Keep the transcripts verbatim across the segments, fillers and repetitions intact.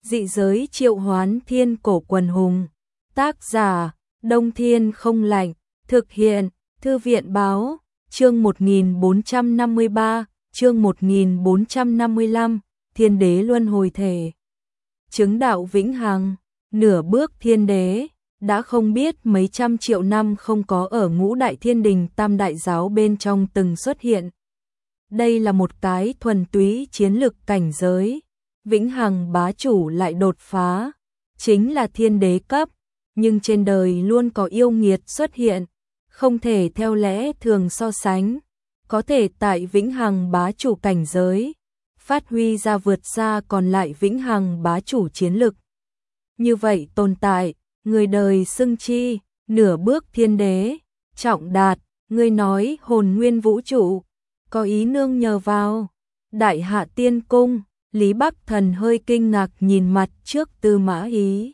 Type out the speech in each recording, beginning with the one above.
Dị giới triệu hoán thiên cổ quần hùng. Tác giả, Đông Thiên không lạnh. Thực hiện, Thư viện báo. Chương một nghìn bốn trăm năm mươi ba, chương một nghìn bốn trăm năm mươi lăm, Thiên đế luân hồi thể. Chứng đạo vĩnh hằng, nửa bước thiên đế, đã không biết mấy trăm triệu năm không có ở ngũ đại thiên đình tam đại giáo bên trong từng xuất hiện. Đây là một cái thuần túy chiến lực cảnh giới, vĩnh hằng bá chủ lại đột phá, chính là thiên đế cấp, nhưng trên đời luôn có yêu nghiệt xuất hiện, không thể theo lẽ thường so sánh, có thể tại vĩnh hằng bá chủ cảnh giới, phát huy ra vượt xa còn lại vĩnh hằng bá chủ chiến lực. Như vậy tồn tại, người đời xưng chi, nửa bước thiên đế, trọng đạt, người nói hồn nguyên vũ trụ, có ý nương nhờ vào. Đại Hạ Tiên Cung, Lý Bắc Thần hơi kinh ngạc nhìn mặt trước Tư Mã Ý.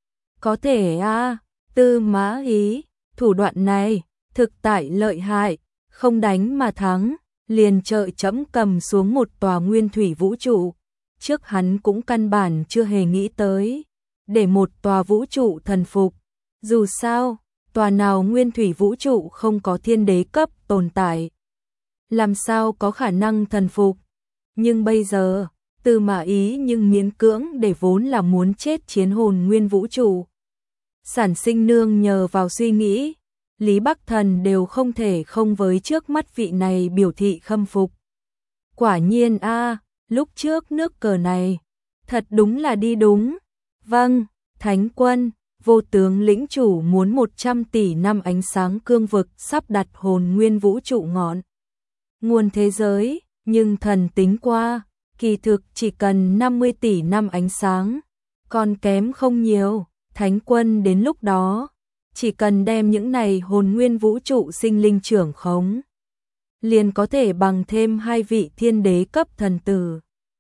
Có thể a à, Tư Mã Ý, thủ đoạn này, thực tại lợi hại, không đánh mà thắng, liền trợ chẫm cầm xuống một tòa nguyên thủy vũ trụ. Trước hắn cũng căn bản chưa hề nghĩ tới, để một tòa vũ trụ thần phục. Dù sao, tòa nào nguyên thủy vũ trụ không có thiên đế cấp tồn tại, làm sao có khả năng thần phục. Nhưng bây giờ, Tư Mã Ý nhưng miễn cưỡng để vốn là muốn chết chiến hồn nguyên vũ trụ. Sản sinh nương nhờ vào suy nghĩ, Lý Bắc Thần đều không thể không với trước mắt vị này biểu thị khâm phục. Quả nhiên a à, lúc trước nước cờ này, thật đúng là đi đúng. Vâng, Thánh Quân, vô tướng lĩnh chủ muốn một trăm tỷ năm ánh sáng cương vực sắp đặt hồn nguyên vũ trụ ngọn nguồn thế giới, nhưng thần tính qua, kỳ thực chỉ cần năm mươi tỷ năm ánh sáng, còn kém không nhiều. Thánh Quân đến lúc đó, chỉ cần đem những này hồn nguyên vũ trụ sinh linh trưởng khống, liền có thể bằng thêm hai vị thiên đế cấp thần tử.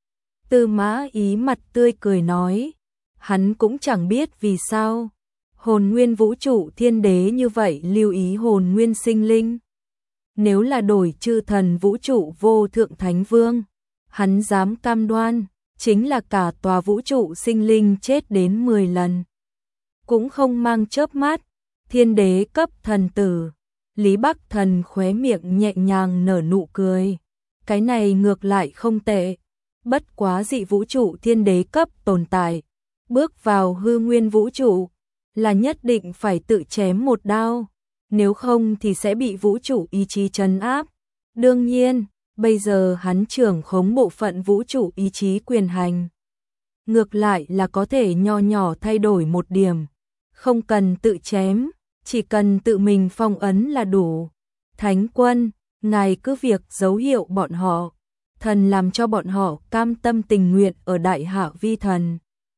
Tư Mã Ý mặt tươi cười nói, hắn cũng chẳng biết vì sao hồn nguyên vũ trụ thiên đế như vậy lưu ý hồn nguyên sinh linh. Nếu là đổi chư thần vũ trụ vô thượng thánh vương, hắn dám cam đoan, chính là cả tòa vũ trụ sinh linh chết đến mười lần, cũng không mang chớp mắt. Thiên đế cấp thần tử, Lý Bắc Thần khóe miệng nhẹ nhàng nở nụ cười. Cái này ngược lại không tệ, bất quá dị vũ trụ thiên đế cấp tồn tại, bước vào hư nguyên vũ trụ, là nhất định phải tự chém một đao, nếu không thì sẽ bị vũ trụ ý chí trấn áp. Đương nhiên, bây giờ hắn trưởng khống bộ phận vũ trụ ý chí quyền hành, ngược lại là có thể nho nhỏ thay đổi một điểm, không cần tự chém, chỉ cần tự mình phong ấn là đủ. Thánh Quân, ngài cứ việc dấu hiệu bọn họ, thần làm cho bọn họ cam tâm tình nguyện ở Đại Hạ vi thần.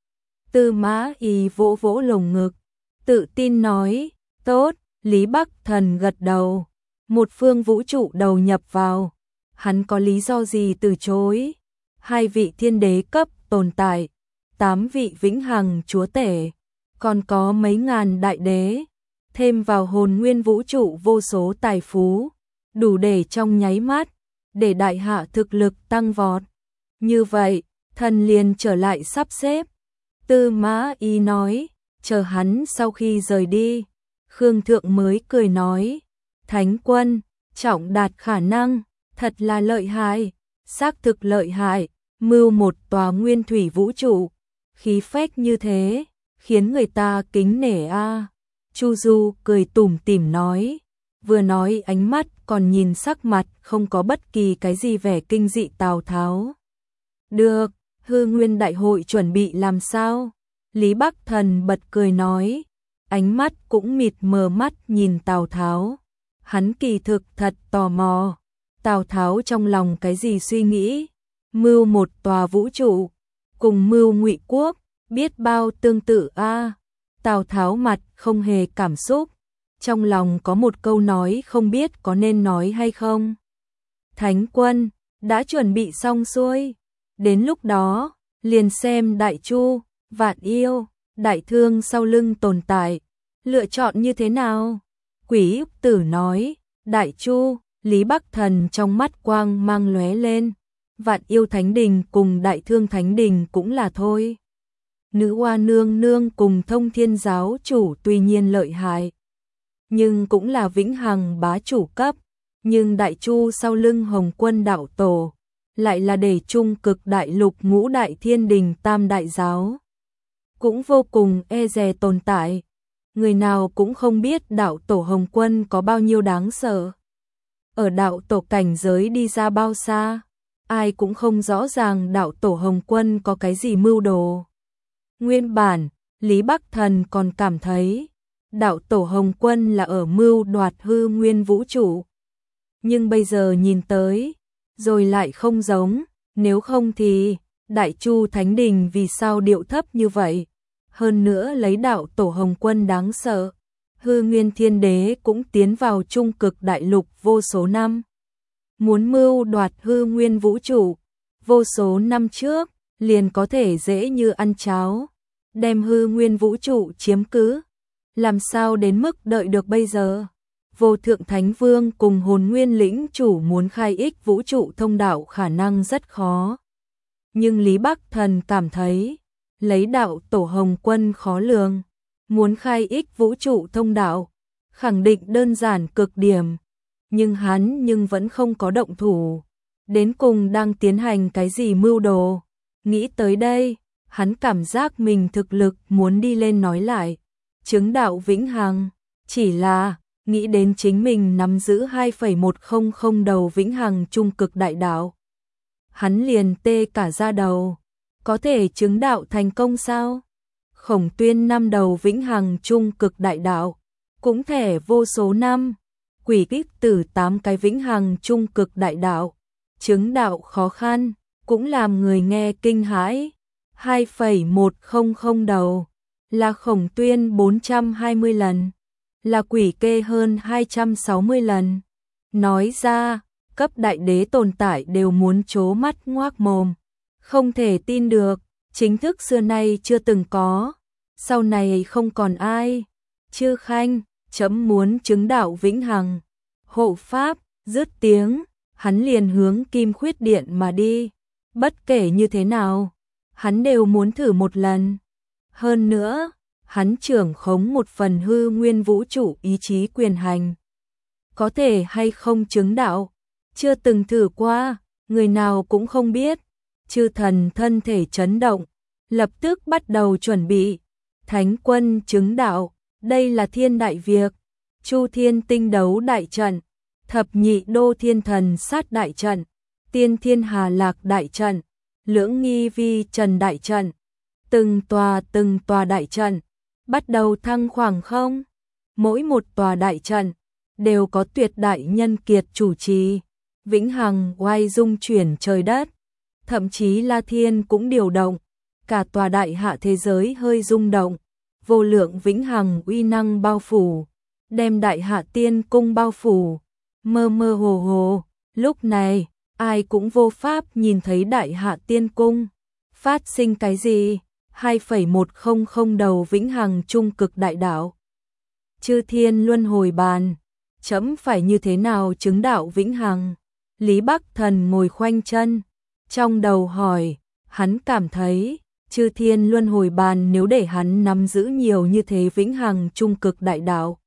Tư Mã Ý vỗ vỗ lồng ngực, tự tin nói, tốt. Lý Bắc Thần gật đầu, một phương vũ trụ đầu nhập vào, hắn có lý do gì từ chối. Hai vị thiên đế cấp tồn tại, tám vị vĩnh hằng chúa tể, còn có mấy ngàn đại đế, thêm vào hồn nguyên vũ trụ vô số tài phú, đủ để trong nháy mắt, để Đại Hạ thực lực tăng vọt. Như vậy, thần liền trở lại sắp xếp. Tư Mã Ý nói, chờ hắn sau khi rời đi, Khương Thượng mới cười nói, Thánh Quân, trọng đạt khả năng, thật là lợi hại, xác thực lợi hại, mưu một tòa nguyên thủy vũ trụ, khí phách như thế, khiến người ta kính nể a. À. Chu Du cười tủm tỉm nói, vừa nói ánh mắt còn nhìn sắc mặt không có bất kỳ cái gì vẻ kinh dị Tào Tháo. Được, hư nguyên đại hội chuẩn bị làm sao? Lý Bắc Thần bật cười nói, ánh mắt cũng mịt mờ mắt nhìn Tào Tháo. Hắn kỳ thực thật tò mò, Tào Tháo trong lòng cái gì suy nghĩ? Mưu một tòa vũ trụ, cùng mưu Ngụy quốc, biết bao tương tự a. À. Tào Tháo mặt không hề cảm xúc, trong lòng có một câu nói không biết có nên nói hay không. Thánh Quân, đã chuẩn bị xong xuôi, đến lúc đó, liền xem Đại Chu, Vạn Yêu, Đại Thương sau lưng tồn tại, lựa chọn như thế nào? Quỷ Úc Tử nói, Đại Chu, Lý Bắc Thần trong mắt quang mang lóe lên, Vạn Yêu Thánh Đình cùng Đại Thương Thánh Đình cũng là thôi. nữ hoa nương nương cùng Thông Thiên giáo chủ tuy nhiên lợi hại, nhưng cũng là vĩnh hằng bá chủ cấp, nhưng Đại Chu sau lưng Hồng Quân đạo tổ, lại là để Trung Cực đại lục ngũ đại thiên đình tam đại giáo, cũng vô cùng e dè tồn tại. Người nào cũng không biết đạo tổ Hồng Quân có bao nhiêu đáng sợ. Ở đạo tổ cảnh giới đi ra bao xa, ai cũng không rõ ràng đạo tổ Hồng Quân có cái gì mưu đồ. Nguyên bản, Lý Bắc Thần còn cảm thấy đạo tổ Hồng Quân là ở mưu đoạt hư nguyên vũ trụ. Nhưng bây giờ nhìn tới, rồi lại không giống, nếu không thì Đại Chu Thánh Đình vì sao điệu thấp như vậy? Hơn nữa lấy đạo tổ Hồng Quân đáng sợ, hư nguyên thiên đế cũng tiến vào Trung Cực đại lục vô số năm. Muốn mưu đoạt hư nguyên vũ trụ, vô số năm trước, liền có thể dễ như ăn cháo, đem hư nguyên vũ trụ chiếm cứ. Làm sao đến mức đợi được bây giờ? Vô Thượng Thánh Vương cùng Hồn Nguyên lĩnh chủ muốn khai ích vũ trụ thông đạo khả năng rất khó. Nhưng Lý Bắc Thần cảm thấy, lấy đạo tổ Hồng Quân khó lường, muốn khai ích vũ trụ thông đạo, khẳng định đơn giản cực điểm. Nhưng hắn nhưng vẫn không có động thủ, đến cùng đang tiến hành cái gì mưu đồ. Nghĩ tới đây, hắn cảm giác mình thực lực muốn đi lên nói lại, chứng đạo vĩnh hằng, chỉ là nghĩ đến chính mình nắm giữ hai phẩy một không không đầu vĩnh hằng trung cực đại đạo. Hắn liền tê cả da đầu, có thể chứng đạo thành công sao? Khổng Tuyên năm đầu vĩnh hằng trung cực đại đạo, cũng thể vô số năm, Quỷ Kíp Tử tám cái vĩnh hằng trung cực đại đạo, chứng đạo khó khăn, cũng làm người nghe kinh hãi. hai phẩy một không không đầu, là Khổng Tuyên bốn trăm hai mươi lần, là Quỷ Kê hơn hai trăm sáu mươi lần. Nói ra, cấp đại đế tồn tại đều muốn trố mắt ngoác mồm, không thể tin được, chính thức xưa nay chưa từng có, sau này không còn ai. Chư Khanh, chấm muốn chứng đạo vĩnh hằng. Hộ pháp, dứt tiếng, hắn liền hướng Kim Khuyết Điện mà đi. Bất kể như thế nào, hắn đều muốn thử một lần. Hơn nữa, hắn trưởng khống một phần hư nguyên vũ trụ ý chí quyền hành. Có thể hay không chứng đạo, chưa từng thử qua, người nào cũng không biết. Chư thần thân thể chấn động, lập tức bắt đầu chuẩn bị. Thánh quân chứng đạo, đây là thiên đại việc. Chu Thiên tinh đấu đại trận, thập nhị đô thiên thần sát đại trận, tiên thiên hà lạc đại trận, lưỡng nghi vi trần đại trận, từng tòa từng tòa đại trận, bắt đầu thăng khoảng không. Mỗi một tòa đại trận, đều có tuyệt đại nhân kiệt chủ trì, vĩnh hằng oai dung chuyển trời đất, thậm chí La Thiên cũng điều động, cả tòa đại hạ thế giới hơi rung động, vô lượng vĩnh hằng uy năng bao phủ, đem đại hạ tiên cung bao phủ, mơ mơ hồ hồ, lúc này, ai cũng vô pháp nhìn thấy đại hạ tiên cung, phát sinh cái gì, hai phẩy một không không đầu vĩnh hằng trung cực đại đạo. Chư thiên luân hồi bàn, chấm phải như thế nào chứng đạo vĩnh hằng? Lý Bắc Thần ngồi khoanh chân, trong đầu hỏi, hắn cảm thấy, chư thiên luân hồi bàn nếu để hắn nắm giữ nhiều như thế vĩnh hằng trung cực đại đạo,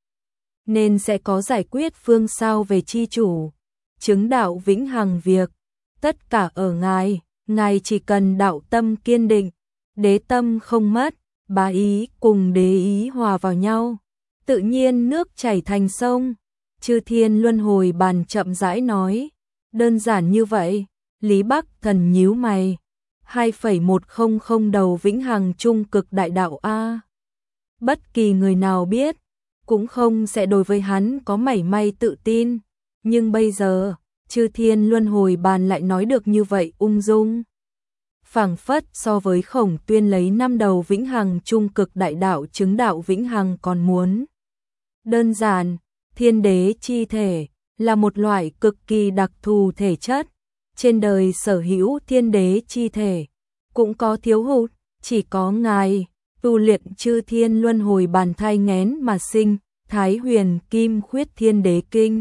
nên sẽ có giải quyết phương sao về chi chủ, chứng đạo vĩnh hằng việc, tất cả ở ngài, ngài chỉ cần đạo tâm kiên định, đế tâm không mất, bá ý cùng đế ý hòa vào nhau, tự nhiên nước chảy thành sông. Chư thiên luân hồi bàn chậm rãi nói, đơn giản như vậy. Lý Bắc Thần nhíu mày, hai phẩy một không không đầu vĩnh hằng trung cực đại đạo a. Bất kỳ người nào biết, cũng không sẽ đối với hắn có mảy may tự tin, nhưng bây giờ, chư thiên luân hồi bàn lại nói được như vậy ung dung. Phảng phất so với Khổng Tuyên lấy năm đầu vĩnh hằng trung cực đại đạo chứng đạo vĩnh hằng còn muốn. Đơn giản, thiên đế chi thể là một loại cực kỳ đặc thù thể chất, trên đời sở hữu thiên đế chi thể cũng có thiếu hụt, chỉ có ngài tu luyện chư thiên luân hồi bàn thai nghén mà sinh, Thái Huyền Kim Khuyết Thiên Đế Kinh.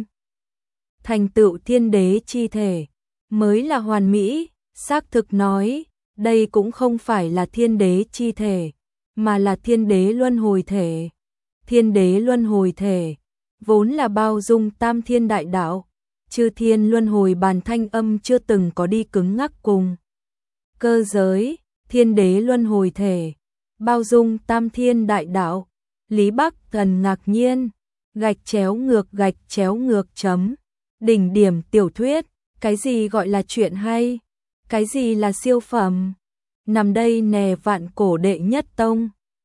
Thành tựu thiên đế chi thể mới là hoàn mỹ, xác thực nói, đây cũng không phải là thiên đế chi thể, mà là thiên đế luân hồi thể. Thiên đế luân hồi thể, vốn là bao dung tam thiên đại đạo, chư thiên luân hồi bàn thanh âm chưa từng có đi cứng ngắc cùng. Cơ giới, thiên đế luân hồi thể, bao dung tam thiên đại đạo, Lý Bắc Thần ngạc nhiên, gạch chéo ngược gạch chéo ngược chấm, đỉnh điểm tiểu thuyết, cái gì gọi là chuyện hay, cái gì là siêu phẩm, nằm đây nè vạn cổ đệ nhất tông.